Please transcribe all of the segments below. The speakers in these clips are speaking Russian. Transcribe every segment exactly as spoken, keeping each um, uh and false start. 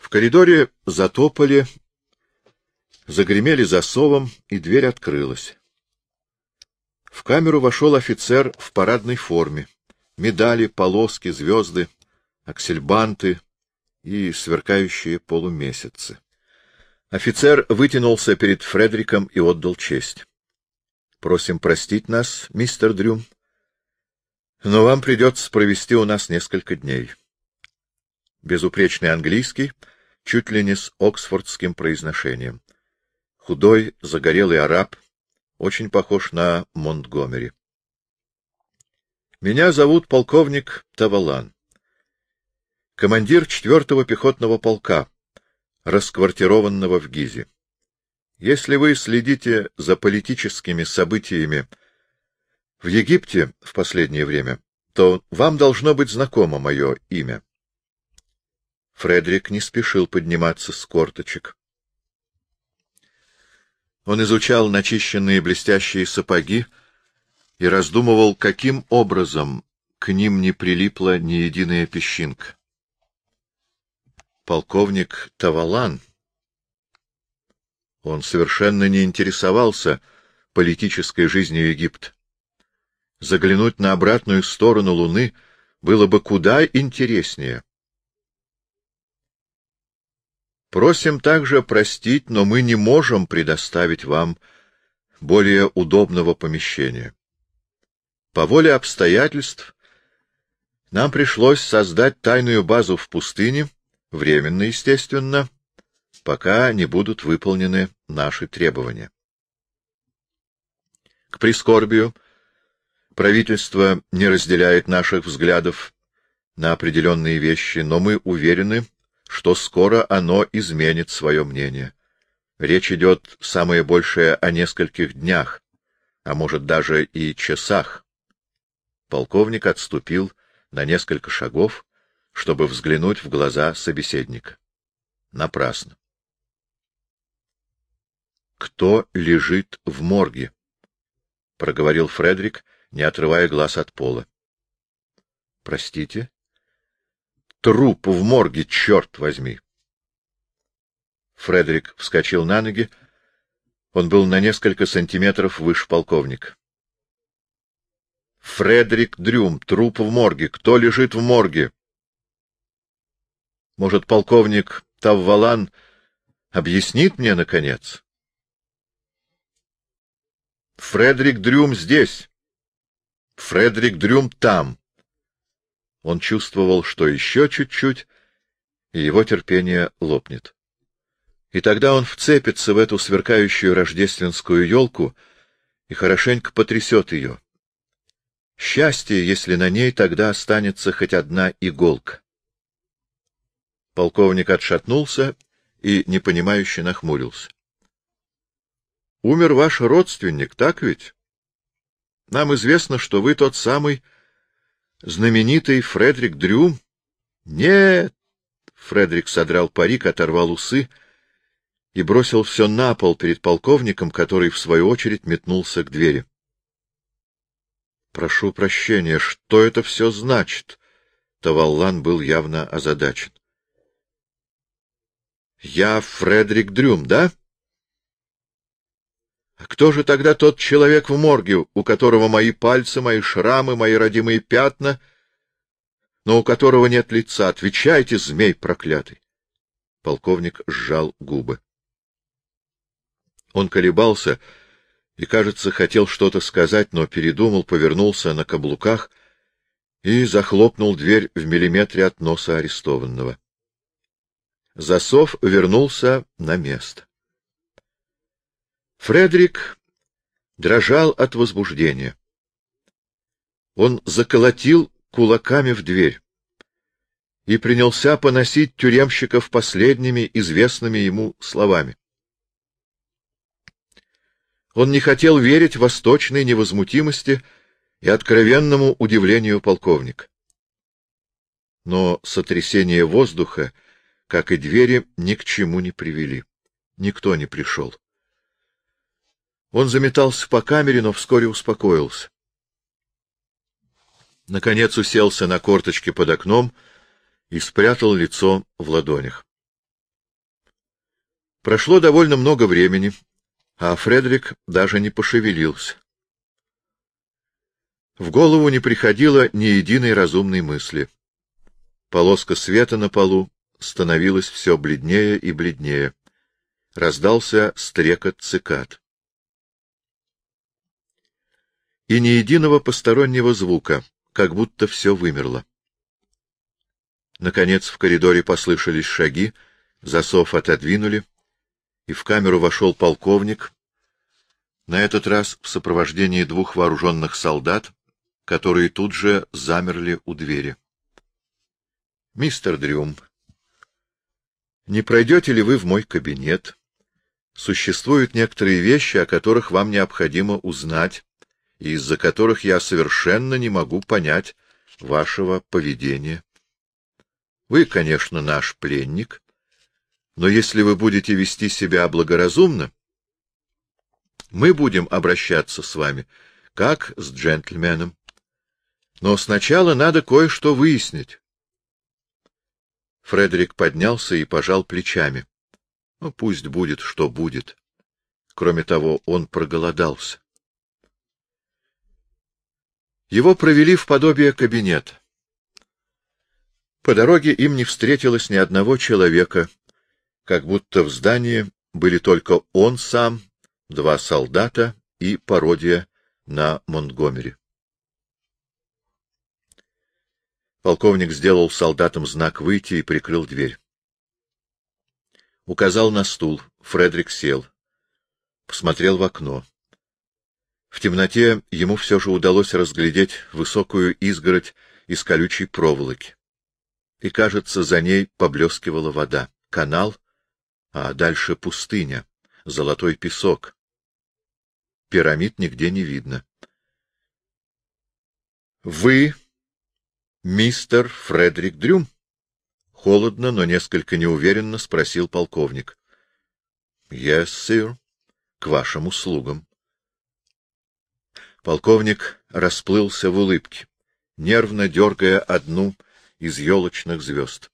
В коридоре затопали, загремели засовом, и дверь открылась. В камеру вошел офицер в парадной форме. Медали, полоски, звезды, аксельбанты и сверкающие полумесяцы. Офицер вытянулся перед Фредериком и отдал честь. — Просим простить нас, мистер Дрюм, но вам придется провести у нас несколько дней. Безупречный английский, чуть ли не с оксфордским произношением. Худой, загорелый араб, очень похож на Монтгомери. Меня зовут полковник Тавалан, командир четвертого пехотного полка, расквартированного в Гизе. Если вы следите за политическими событиями в Египте в последнее время, то вам должно быть знакомо мое имя. Фредерик не спешил подниматься с корточек. Он изучал начищенные блестящие сапоги и раздумывал, каким образом к ним не прилипла ни единая песчинка. Полковник Тавалан. Он совершенно не интересовался политической жизнью Египта. Заглянуть на обратную сторону Луны было бы куда интереснее. Просим также простить, но мы не можем предоставить вам более удобного помещения. По воле обстоятельств нам пришлось создать тайную базу в пустыне, временно, естественно, пока не будут выполнены наши требования. К прискорбию, правительство не разделяет наших взглядов на определенные вещи, но мы уверены, что скоро оно изменит свое мнение. Речь идет самое большее о нескольких днях, а может даже и часах. Полковник отступил на несколько шагов, чтобы взглянуть в глаза собеседника. Напрасно. «Кто лежит в морге?» — проговорил Фредерик, не отрывая глаз от пола. — Простите? — Труп в морге, черт возьми! Фредерик вскочил на ноги. Он был на несколько сантиметров выше полковника. — Фредерик Дрюм, труп в морге. Кто лежит в морге? Может, полковник Таввалан объяснит мне, наконец? — Фредерик Дрюм здесь. Фредерик Дрюм там. Он чувствовал, что еще чуть-чуть, и его терпение лопнет. И тогда он вцепится в эту сверкающую рождественскую елку и хорошенько потрясет ее. Счастье, если на ней тогда останется хоть одна иголка. Полковник отшатнулся и непонимающе нахмурился. — Умер ваш родственник, так ведь? Нам известно, что вы тот самый знаменитый Фредерик Дрюм. — Нет! — Фредерик содрал парик, оторвал усы и бросил все на пол перед полковником, который, в свою очередь, метнулся к двери. — Прошу прощения, что это все значит? Тавалан был явно озадачен. — Я Фредерик Дрюм, да? — А кто же тогда тот человек в морге, у которого мои пальцы, мои шрамы, мои родимые пятна, но у которого нет лица? Отвечайте, змей проклятый! Полковник сжал губы. Он колебался и, кажется, хотел что-то сказать, но передумал, повернулся на каблуках и захлопнул дверь в миллиметре от носа арестованного. Засов вернулся на место. Фредерик дрожал от возбуждения. Он заколотил кулаками в дверь и принялся поносить тюремщиков последними известными ему словами. Он не хотел верить восточной невозмутимости и откровенному удивлению полковника. Но сотрясение воздуха, как и двери, ни к чему не привели. Никто не пришел. Он заметался по камере, но вскоре успокоился. Наконец уселся на корточке под окном и спрятал лицо в ладонях. Прошло довольно много времени, а Фредерик даже не пошевелился. В голову не приходило ни единой разумной мысли. Полоска света на полу становилась все бледнее и бледнее. Раздался стрекот цикад. И ни единого постороннего звука, как будто все вымерло. Наконец в коридоре послышались шаги, засов отодвинули, и в камеру вошел полковник, на этот раз в сопровождении двух вооруженных солдат, которые тут же замерли у двери. — Мистер Дрюм, не пройдете ли вы в мой кабинет? Существуют некоторые вещи, о которых вам необходимо узнать, и из-за которых я совершенно не могу понять вашего поведения. Вы, конечно, наш пленник, но если вы будете вести себя благоразумно, мы будем обращаться с вами, как с джентльменом. Но сначала надо кое-что выяснить. Фредерик поднялся и пожал плечами. Ну, пусть будет, что будет. Кроме того, он проголодался. Его провели в подобие кабинета. По дороге им не встретилось ни одного человека, как будто в здании были только он сам, два солдата и пародия на Монтгомери. Полковник сделал солдатам знак выйти и прикрыл дверь. Указал на стул. Фредерик сел. Посмотрел в окно. В темноте ему все же удалось разглядеть высокую изгородь из колючей проволоки. И, кажется, за ней поблескивала вода. Канал, а дальше пустыня, золотой песок. Пирамид нигде не видно. — Вы... мистер Фредерик Дрюм? — холодно, но несколько неуверенно спросил полковник. — Yes, sir. К вашим услугам. Полковник расплылся в улыбке, нервно дергая одну из елочных звезд.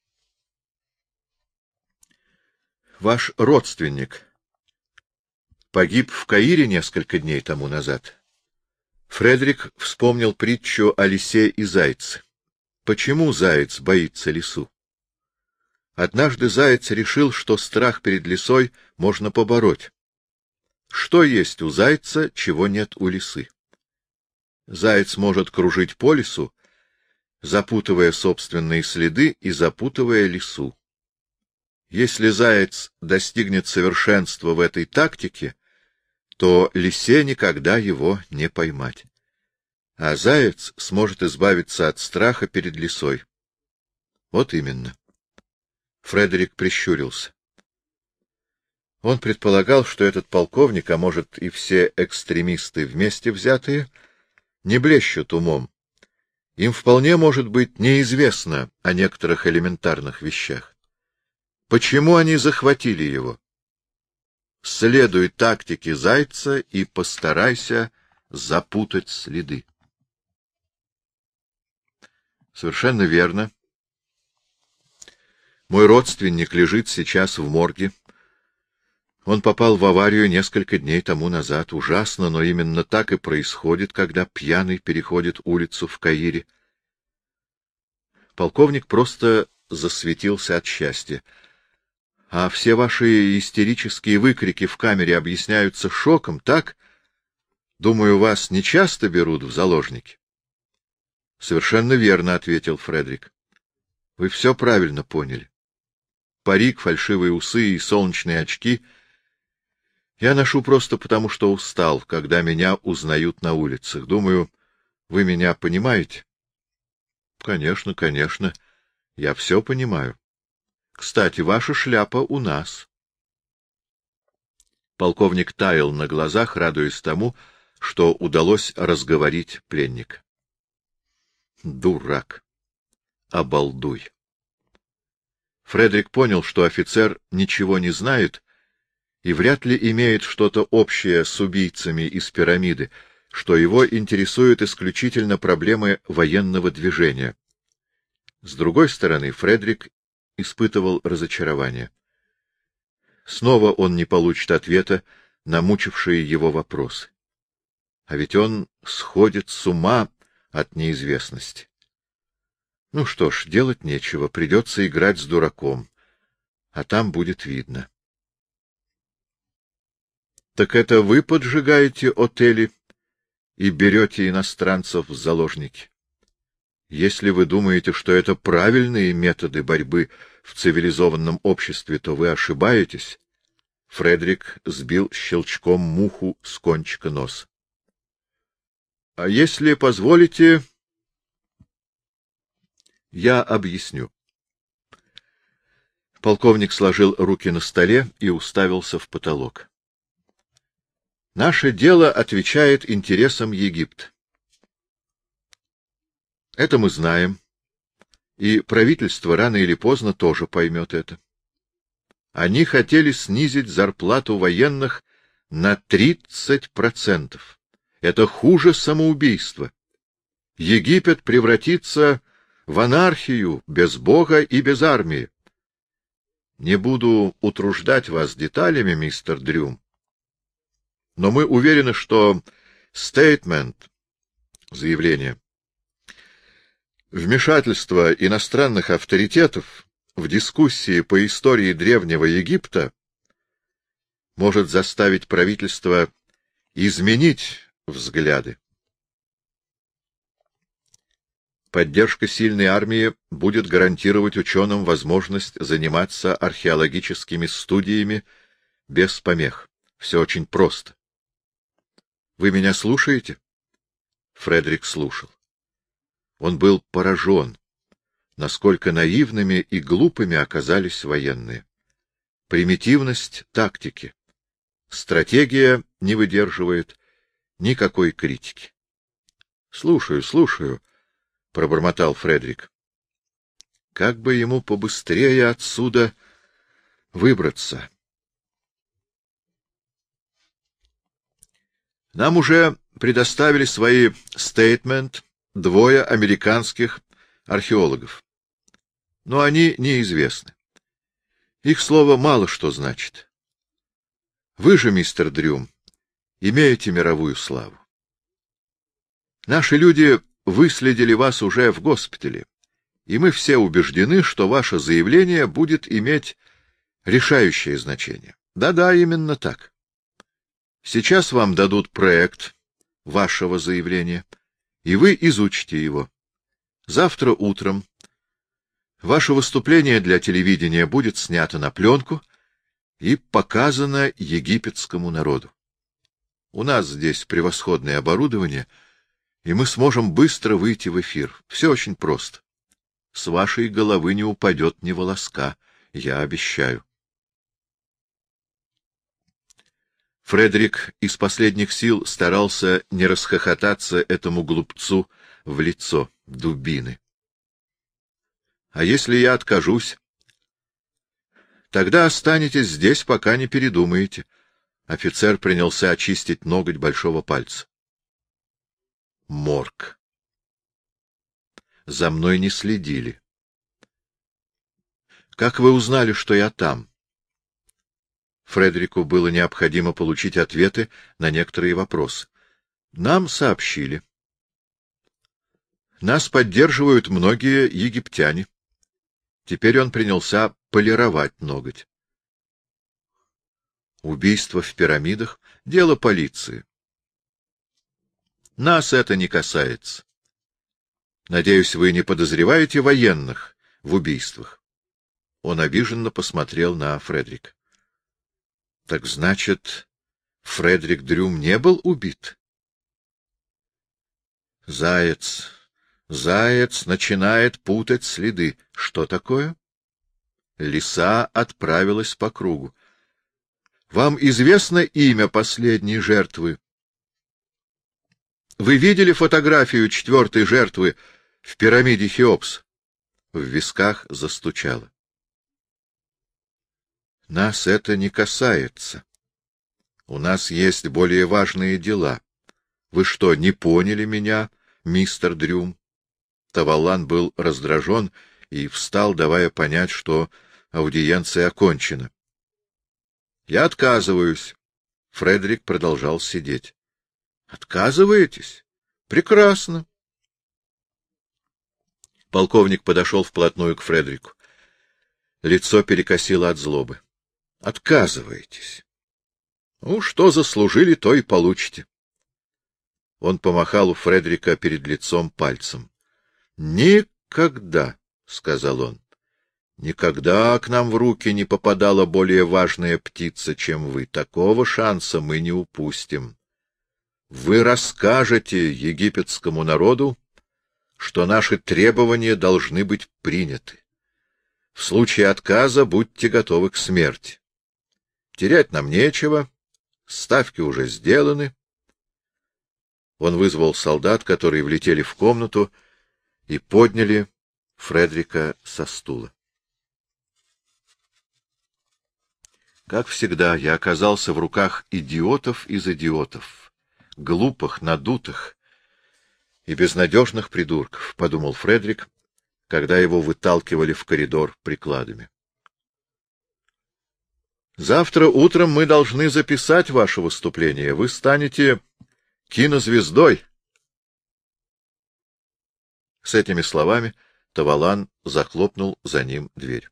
— Ваш родственник погиб в Каире несколько дней тому назад. Фредерик вспомнил притчу о лисе и зайце. Почему заяц боится лису? Однажды заяц решил, что страх перед лисой можно побороть. Что есть у зайца, чего нет у лисы? Заяц может кружить по лесу, запутывая собственные следы и запутывая лису. Если заяц достигнет совершенства в этой тактике, то лисе никогда его не поймать. А заяц сможет избавиться от страха перед лисой. Вот именно. Фредерик прищурился. Он предполагал, что этот полковник, а может и все экстремисты вместе взятые, не блещут умом. Им вполне может быть неизвестно о некоторых элементарных вещах. Почему они захватили его? Следуй тактике зайца и постарайся запутать следы. Совершенно верно. Мой родственник лежит сейчас в морге. Он попал в аварию несколько дней тому назад. Ужасно, но именно так и происходит, когда пьяный переходит улицу в Каире. Полковник просто засветился от счастья. А все ваши истерические выкрики в камере объясняются шоком, так? Думаю, вас не часто берут в заложники. — Совершенно верно, — ответил Фредерик. — Вы все правильно поняли. Парик, фальшивые усы и солнечные очки я ношу просто потому, что устал, когда меня узнают на улицах. Думаю, вы меня понимаете? — Конечно, конечно. Я все понимаю. Кстати, ваша шляпа у нас. Полковник таял на глазах, радуясь тому, что удалось разговорить пленника. Дурак! Обалдуй! Фредерик понял, что офицер ничего не знает и вряд ли имеет что-то общее с убийцами из пирамиды, что его интересуют исключительно проблемы военного движения. С другой стороны, Фредерик испытывал разочарование. Снова он не получит ответа на мучившие его вопросы. А ведь он сходит с ума от неизвестности. Ну что ж, делать нечего, придется играть с дураком, а там будет видно. — Так это вы поджигаете отели и берете иностранцев в заложники? Если вы думаете, что это правильные методы борьбы в цивилизованном обществе, то вы ошибаетесь. Фредерик сбил щелчком муху с кончика носа. — А если позволите, я объясню. Полковник сложил руки на столе и уставился в потолок. Наше дело отвечает интересам Египта. Это мы знаем, и правительство рано или поздно тоже поймет это. Они хотели снизить зарплату военных на тридцать процентов. Это хуже самоубийства. Египет превратится в анархию, без Бога и без армии. Не буду утруждать вас деталями, мистер Дрюм, но мы уверены, что стейтмент, заявление, вмешательство иностранных авторитетов в дискуссии по истории Древнего Египта может заставить правительство изменить взгляды. Поддержка сильной армии будет гарантировать ученым возможность заниматься археологическими студиями без помех. Все очень просто. Вы меня слушаете? Фредерик слушал. Он был поражен, насколько наивными и глупыми оказались военные. Примитивность тактики. Стратегия не выдерживает никакой критики. — Слушаю, слушаю, — пробормотал Фредерик. — Как бы ему побыстрее отсюда выбраться? Нам уже предоставили свои стейтмент двое американских археологов. Но они неизвестны. Их слово мало что значит. Вы же, мистер Дрюм, имеете мировую славу. Наши люди выследили вас уже в госпитале, и мы все убеждены, что ваше заявление будет иметь решающее значение. Да-да, именно так. Сейчас вам дадут проект вашего заявления, и вы изучите его. Завтра утром ваше выступление для телевидения будет снято на пленку и показано египетскому народу. У нас здесь превосходное оборудование, и мы сможем быстро выйти в эфир. Все очень просто. С вашей головы не упадет ни волоска, я обещаю. Фредерик из последних сил старался не расхохотаться этому глупцу в лицо. Дубины. — А если я откажусь? — Тогда останетесь здесь, пока не передумаете. Офицер принялся очистить ноготь большого пальца. — Морг. За мной не следили. — Как вы узнали, что я там? Фредерику было необходимо получить ответы на некоторые вопросы. — Нам сообщили. Нас поддерживают многие египтяне. Теперь он принялся полировать ноготь. Убийство в пирамидах — дело полиции. Нас это не касается. Надеюсь, вы не подозреваете военных в убийствах. Он обиженно посмотрел на Фредерика. — Так значит, Фредерик Дрюм не был убит? — Заяц... Заяц начинает путать следы. Что такое? Лиса отправилась по кругу. Вам известно имя последней жертвы? Вы видели фотографию четвертой жертвы в пирамиде Хеопса? В висках застучало. Нас это не касается. У нас есть более важные дела. Вы что, не поняли меня, мистер Дрюм? Тавалан был раздражен и встал, давая понять, что аудиенция окончена. — Я отказываюсь. Фредерик продолжал сидеть. — Отказываетесь? Прекрасно. Полковник подошел вплотную к Фредерику. Лицо перекосило от злобы. — Отказываетесь? Ну, что заслужили, то и получите. Он помахал у Фредерика перед лицом пальцем. — Никогда, — сказал он, — никогда к нам в руки не попадала более важная птица, чем вы. Такого шанса мы не упустим. Вы расскажете египетскому народу, что наши требования должны быть приняты. В случае отказа будьте готовы к смерти. Терять нам нечего, ставки уже сделаны. Он вызвал солдат, которые влетели в комнату и подняли Фредерика со стула. Как всегда, я оказался в руках идиотов из идиотов, глупых, надутых и безнадежных придурков, — подумал Фредерик, когда его выталкивали в коридор прикладами. — Завтра утром мы должны записать ваше выступление. Вы станете кинозвездой. С этими словами Тавалан захлопнул за ним дверь.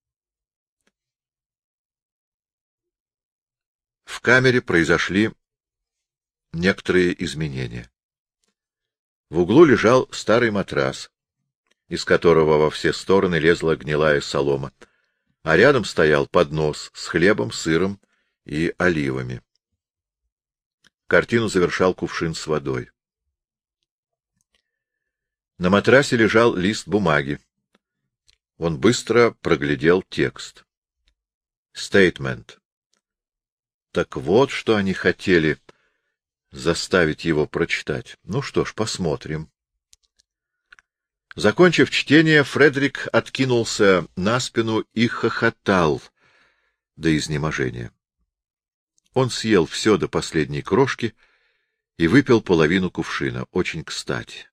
В камере произошли некоторые изменения. В углу лежал старый матрас, из которого во все стороны лезла гнилая солома, а рядом стоял поднос с хлебом, сыром и оливами. Картину завершал кувшин с водой. На матрасе лежал лист бумаги. Он быстро проглядел текст. Statement. Так вот, что они хотели заставить его прочитать. Ну что ж, посмотрим. Закончив чтение, Фредерик откинулся на спину и хохотал до изнеможения. Он съел все до последней крошки и выпил половину кувшина. Очень кстати.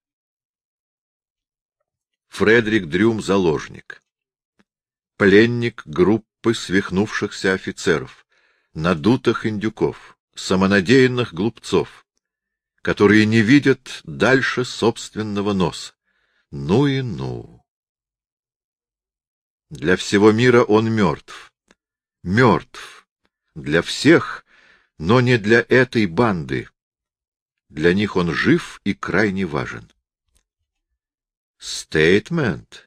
Фредерик Дрюм — заложник. Пленник группы свихнувшихся офицеров, надутых индюков, самонадеянных глупцов, которые не видят дальше собственного носа. Ну и ну! Для всего мира он мертв. Мертв. Для всех, но не для этой банды. Для них он жив и крайне важен. Стейтмент.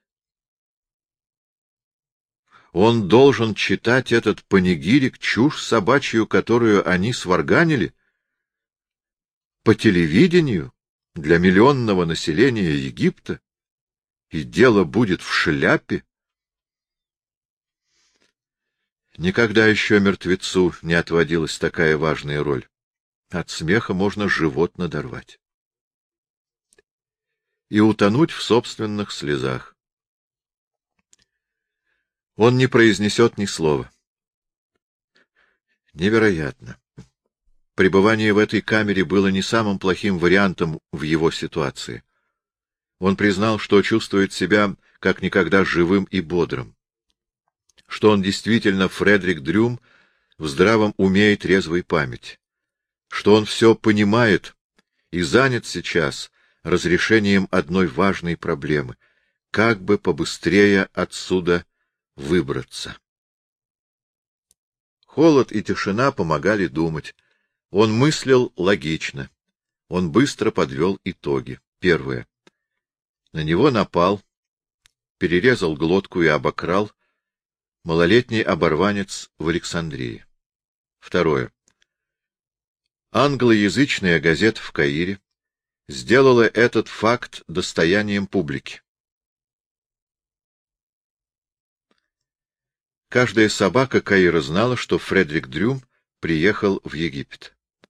Он должен читать этот панигирик, чушь собачью, которую они сварганили? По телевидению? Для миллионного населения Египта? И дело будет в шляпе? Никогда еще мертвецу не отводилась такая важная роль. От смеха можно живот надорвать. И утонуть в собственных слезах. Он не произнесет ни слова. Невероятно. Пребывание в этой камере было не самым плохим вариантом в его ситуации. Он признал, что чувствует себя как никогда живым и бодрым. Что он действительно Фредерик Дрюм в здравом уме и трезвой памяти. Что он все понимает и занят сейчас разрешением одной важной проблемы — как бы побыстрее отсюда выбраться. Холод и тишина помогали думать. Он мыслил логично. Он быстро подвел итоги. Первое. На него напал, перерезал глотку и обокрал малолетний оборванец в Александрии. Второе. Англоязычная газета в Каире сделала этот факт достоянием публики. Каждая собака Каира знала, что Фредерик Дрюм приехал в Египет.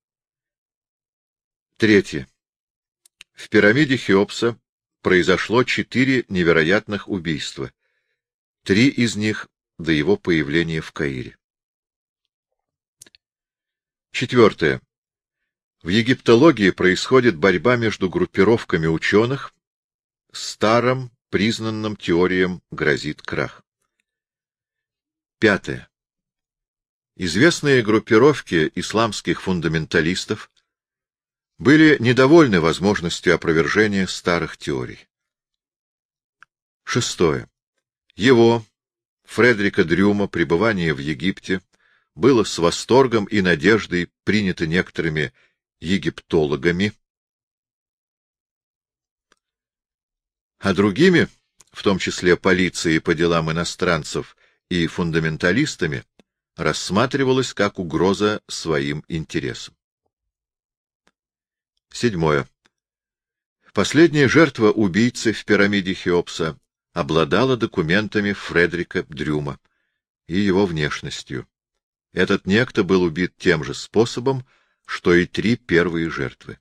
Третье. В пирамиде Хеопса произошло четыре невероятных убийства. Три из них до его появления в Каире. Четвертое. В египтологии происходит борьба между группировками ученых. Старым признанным теориям грозит крах. Пятое. Известные группировки исламских фундаменталистов были недовольны возможностью опровержения старых теорий. Шестое. Его, Фредерика Дрюма, пребывание в Египте было с восторгом и надеждой принято некоторыми египтологами, а другими, в том числе полицией по делам иностранцев и фундаменталистами, рассматривалось как угроза своим интересам. Седьмое. Последняя жертва убийцы в пирамиде Хеопса обладала документами Фредерика Дрюма и его внешностью. Этот некто был убит тем же способом, что и три первые жертвы.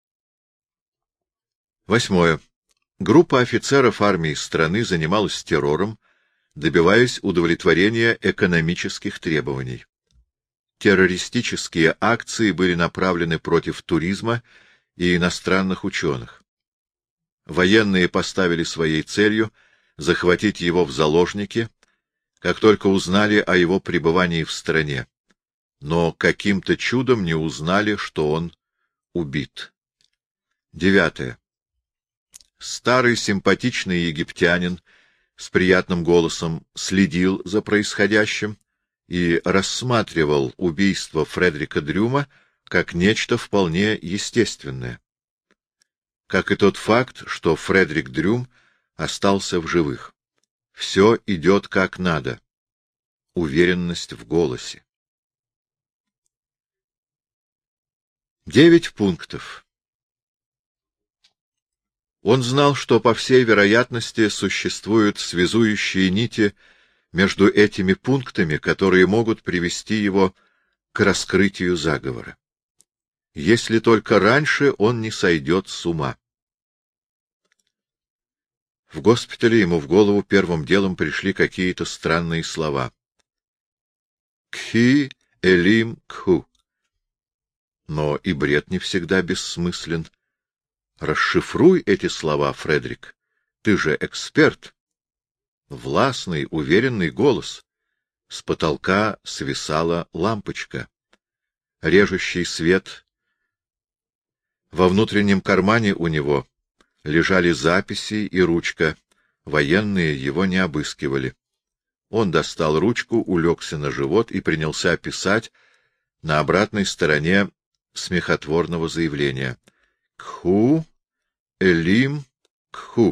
Восьмое. Группа офицеров армии страны занималась террором, добиваясь удовлетворения экономических требований. Террористические акции были направлены против туризма и иностранных ученых. Военные поставили своей целью захватить его в заложники, как только узнали о его пребывании в стране, но каким-то чудом не узнали, что он убит. Девятое. Старый симпатичный египтянин с приятным голосом следил за происходящим и рассматривал убийство Фредерика Дрюма как нечто вполне естественное. Как и тот факт, что Фредерик Дрюм остался в живых. Все идет как надо. Уверенность в голосе. Девять пунктов. Он знал, что, по всей вероятности, существуют связующие нити между этими пунктами, которые могут привести его к раскрытию заговора. Если только раньше он не сойдет с ума. В госпитале ему в голову первым делом пришли какие-то странные слова. «Кхи элим кху». Но и бред не всегда бессмыслен. Расшифруй эти слова, Фредерик. Ты же эксперт. Властный, уверенный голос. С потолка свисала лампочка. Режущий свет. Во внутреннем кармане у него лежали записи и ручка. Военные его не обыскивали. Он достал ручку, улегся на живот и принялся писать на обратной стороне смехотворного заявления. Кху, элим, кху.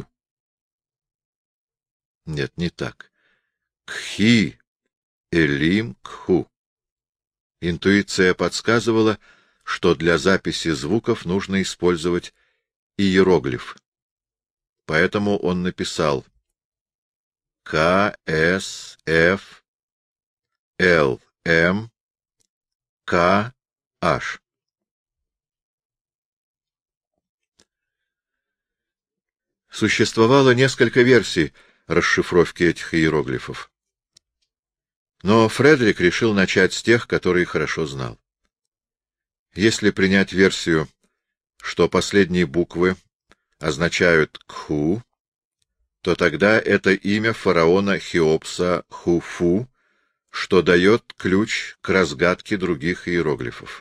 Нет, не так. Кхи, элим, кху. Интуиция подсказывала, что для записи звуков нужно использовать иероглиф. Поэтому он написал К, С, Ф, Л, М, К, H. Существовало несколько версий расшифровки этих иероглифов. Но Фредерик решил начать с тех, которые хорошо знал. Если принять версию, что последние буквы означают «кху», то тогда это имя фараона Хеопса Хуфу, что дает ключ к разгадке других иероглифов.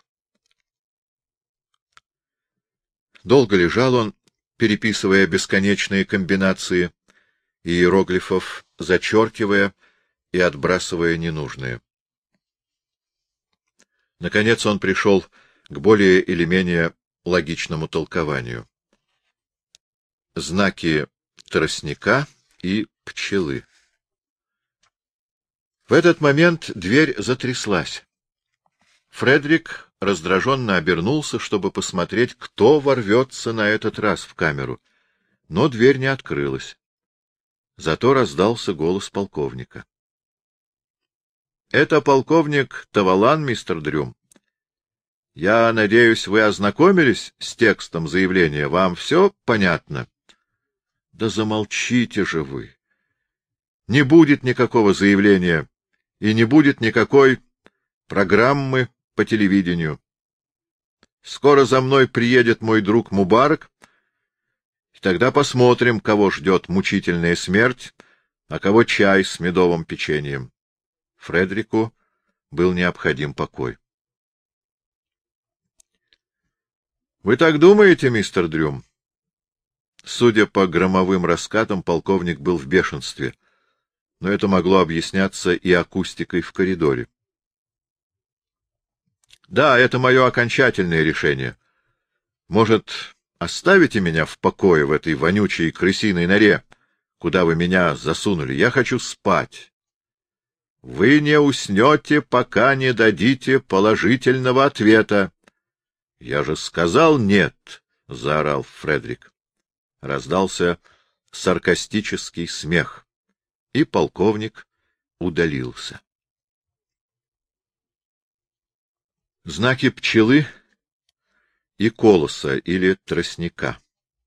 Долго лежал он, переписывая бесконечные комбинации иероглифов, зачеркивая и отбрасывая ненужные. Наконец он пришел к более или менее логичному толкованию. Знаки тростника и пчелы. В этот момент дверь затряслась. Фредерик раздраженно обернулся, чтобы посмотреть, кто ворвется на этот раз в камеру, но дверь не открылась. Зато раздался голос полковника. — Это полковник Тавалан, мистер Дрюм. Я надеюсь, вы ознакомились с текстом заявления. Вам все понятно? — Да замолчите же вы. Не будет никакого заявления и не будет никакой программы по телевидению. Скоро за мной приедет мой друг Мубарак, и тогда посмотрим, кого ждет мучительная смерть, а кого чай с медовым печеньем. Фредерику был необходим покой. — Вы так думаете, мистер Дрюм? Судя по громовым раскатам, полковник был в бешенстве, но это могло объясняться и акустикой в коридоре. — Да, это мое окончательное решение. Может, оставите меня в покое в этой вонючей крысиной норе, куда вы меня засунули? Я хочу спать. — Вы не уснете, пока не дадите положительного ответа. — Я же сказал нет, — заорал Фредерик. Раздался саркастический смех, и полковник удалился. Знаки пчелы и колоса или тростника.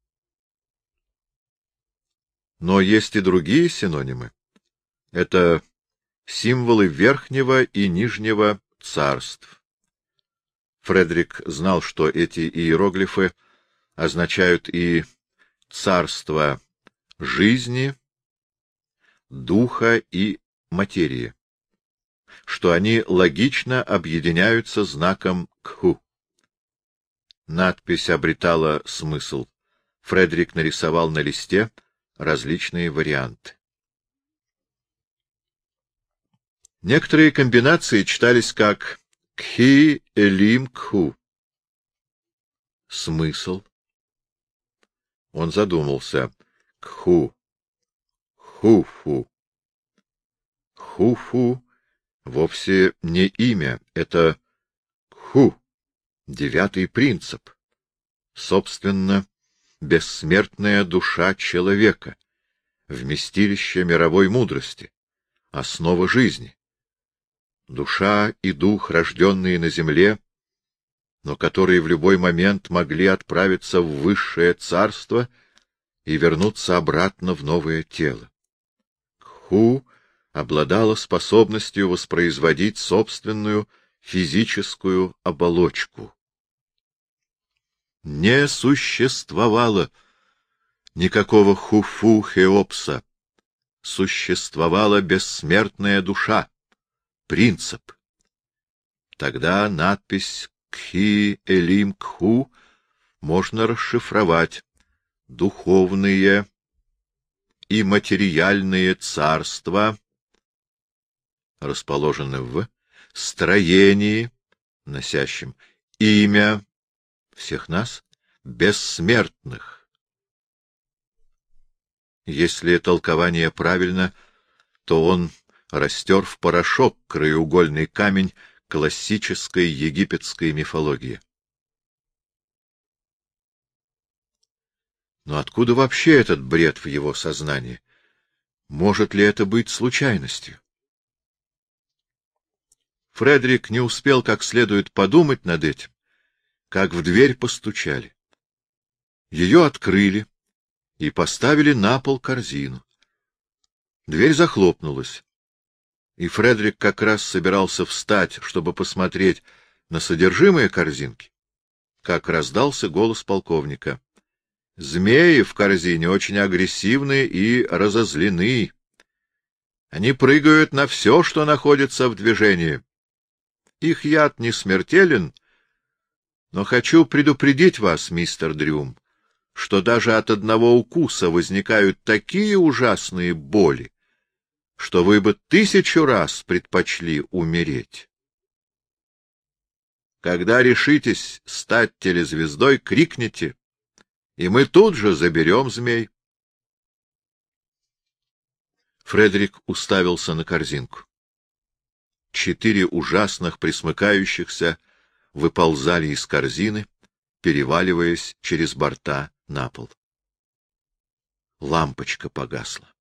Но есть и другие синонимы. Это символы верхнего и нижнего царств. Фредерик знал, что эти иероглифы означают и царство жизни, духа и материи, что они логично объединяются знаком Кху. Надпись обретала смысл. Фредерик нарисовал на листе различные варианты. Некоторые комбинации читались как Кхи Элим Кху. Смысл? Он задумался. Кху. Хуфу. Хуфу вовсе не имя, это Кху, девятый принцип. Собственно, бессмертная душа человека, вместилище мировой мудрости, основа жизни. Душа и дух, рожденные на земле, но которые в любой момент могли отправиться в высшее царство и вернуться обратно в новое тело. Кху обладала способностью воспроизводить собственную физическую оболочку. Не существовало никакого Хуфу Хеопса. Существовала бессмертная душа, принцип. Тогда надпись Кхи Элим Кху можно расшифровать: духовные и материальные царства расположены в строении, носящем имя всех нас, бессмертных. Если толкование правильно, то он растер в порошок краеугольный камень классической египетской мифологии. Но откуда вообще этот бред в его сознании? Может ли это быть случайностью? Фредерик не успел как следует подумать над этим, как в дверь постучали. Ее открыли и поставили на пол корзину. Дверь захлопнулась, и Фредерик как раз собирался встать, чтобы посмотреть на содержимое корзинки, как раздался голос полковника. Змеи в корзине очень агрессивны и разозлены. Они прыгают на все, что находится в движении. Их яд не смертелен, но хочу предупредить вас, мистер Дрюм, что даже от одного укуса возникают такие ужасные боли, что вы бы тысячу раз предпочли умереть. Когда решитесь стать телезвездой, крикните, и мы тут же заберем змей. Фредерик уставился на корзинку. Четыре ужасных пресмыкающихся выползали из корзины, переваливаясь через борта на пол. Лампочка погасла.